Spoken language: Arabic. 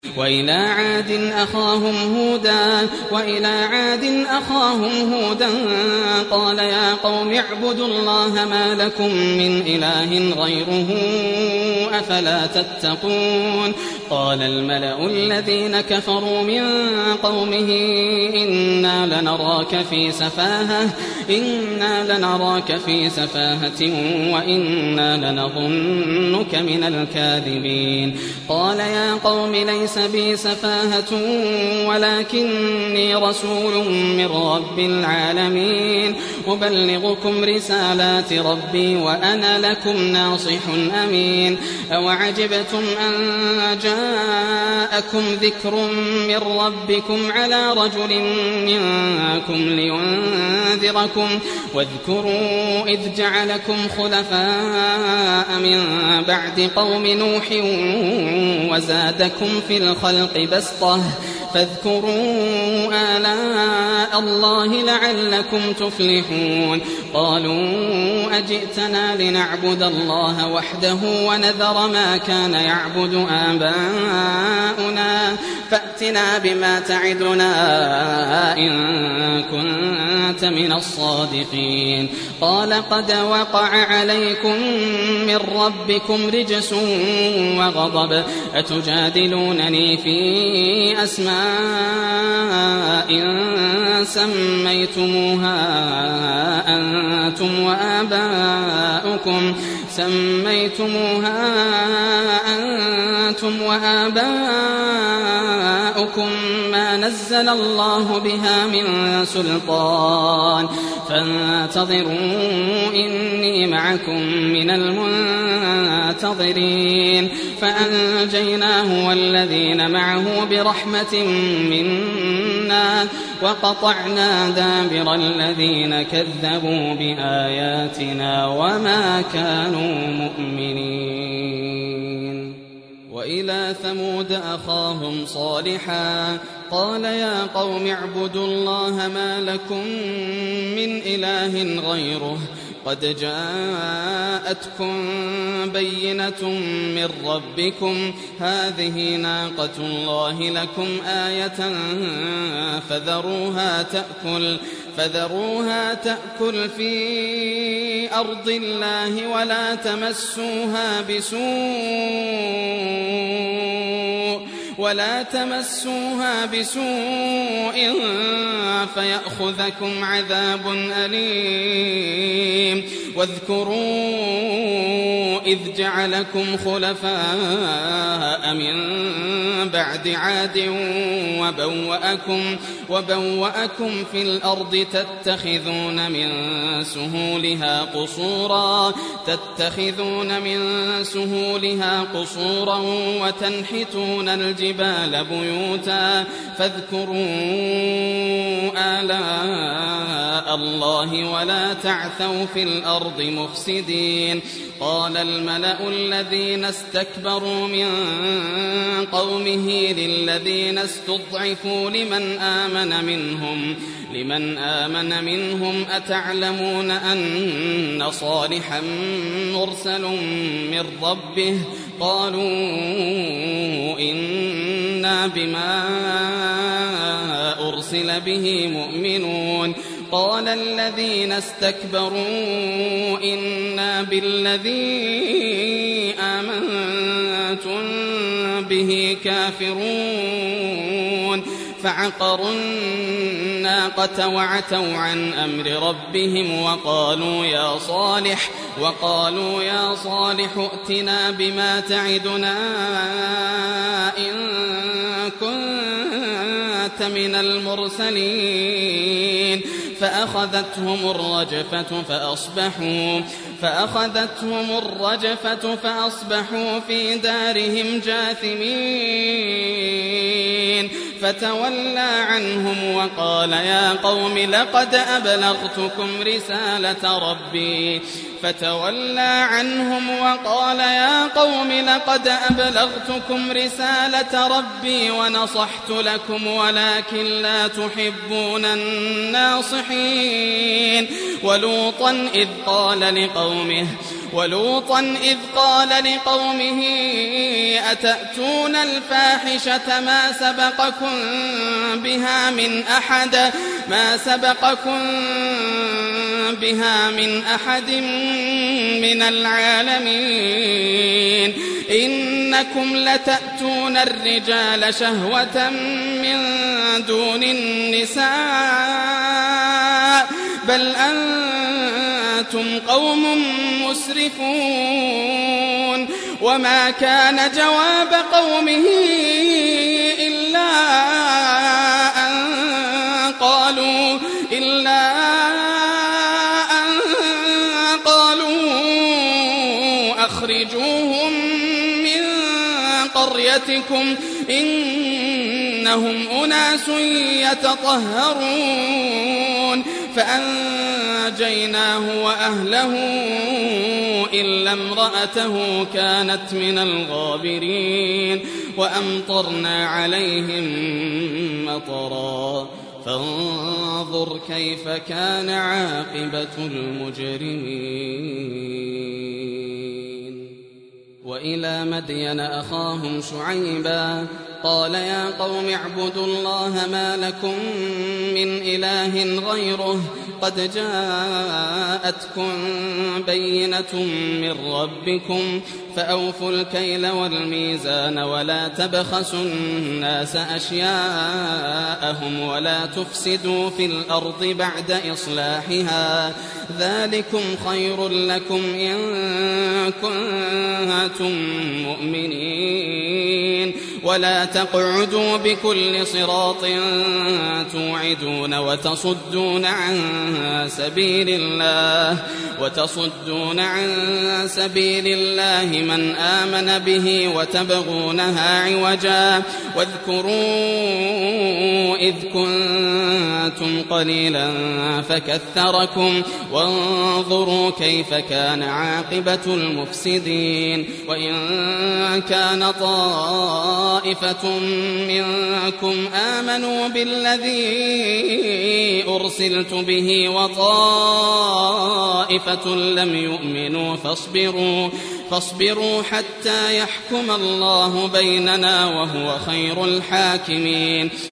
وإلى عاد أخاهم هودا قال يا قوم اعبدوا الله ما لكم من إله غيره أفلا تتقون قال الملأ الذين كفروا من قومه إنا لنراك في سفاهة وإنا لنظنك من الكاذبين قال يا قوم ليس بي سفاهة ولكني رسول من رب العالمين أبلغكم رسالات ربي وأنا لكم ناصح أمين أوعجبتم أن جاءكم ذكر من ربكم على رجل منكم لينذركم واذكروا إذ جعلكم خلفاء من بعد قوم نوح وزادكم في الخلق بسطة فاذكروا آلاء الله لعلكم تفلحون قالوا أجئتنا لنعبد الله وحده ونذر ما كان يعبد آباؤنا فأتنا بما تعدنا إن كنت من الصادقين قال قد وقع عليكم من ربكم رجس وغضب أتجادلونني في أسماء سميتموها أنتم وآباؤكم ما نزل الله بها من سلطان فانتظروا إني معكم من المنتظرين فأنجيناه والذين معه برحمة منا وقطعنا دابر الذين كذبوا بآياتنا وما كانوا مؤمنين وإلى ثمود أخاهم صالحا قال يا قوم اعبدوا الله ما لكم من إله غيره قد جاءتكم بينة من ربكم هذه ناقة الله لكم آية فذروها تأكل في أرض الله ولا تمسوها بسوء فيأخذكم عذاب أليم واذكروا إذ جعلكم خلفاء من بعد عاد وبوأكم في الأرض تتخذون من سهولها قصورا وتنحتون الجبال بيوتا فاذكروا آلاء الله ولا تعثوا في الأرض مفسدين قال الملأ الذين استكبروا من قومه للذين استضعفوا لمن آمن منهم أتعلمون أن صالحا مرسل من ربه قالوا إنا بما أرسل به مؤمنون قال الذين استكبروا إنا بالذي آمنتم به كافرون فعقروا الناقة وعتوا عن أمر ربهم وقالوا يا صالح ائتنا بما تعدنا إن كنت من المرسلين فأخذتهم الرجفة فأصبحوا في دارهم جاثمين فتولى عنهم وقال يا قوم لقد أبلغتكم رسالة ربي فتولى عنهم وقال يا قوم لقد أبلغتكم رسالة ربي ونصحت لكم ولكن لا تحبون الناصحين. ولوطا إذ قال لقومه أتأتون الفاحشة ما سبقكم بها من أحد من العالمين إنكم لتأتون الرجال شهوة من دون النساء بل أنتم قوم مسرفون. وما كان جواب قومه إلا أن قالوا أخرجوهم من قريتكم إنهم أناس يتطهرون. فأنجيناه وأهله إلا امرأته كانت من الغابرين وأمطرنا عليهم مطرا فانظر كيف كان عاقبة المجرمين. وإلى مدين أخاهم شعيبا قال يا قوم اعبدوا الله ما لكم من إله غيره قد جاءتكم بينة من ربكم فأوفوا الكيل والميزان ولا تبخسوا الناس أشياءهم ولا تفسدوا في الأرض بعد إصلاحها ذلكم خير لكم إن كنتم مؤمنين. ولا تقعدوا بكل صراط توعدون وتصدون عن سبيل الله من آمن به وتبغونها عوجا واذكروا إذ كنتم قليلا فكثركم وانظروا كيف كان عاقبة المفسدين. وإن كان طائفة منكم آمنوا بالذي أرسلت به وطائفة لم يؤمنوا فاصبروا حتى يحكم الله بيننا وهو خير الحاكمين.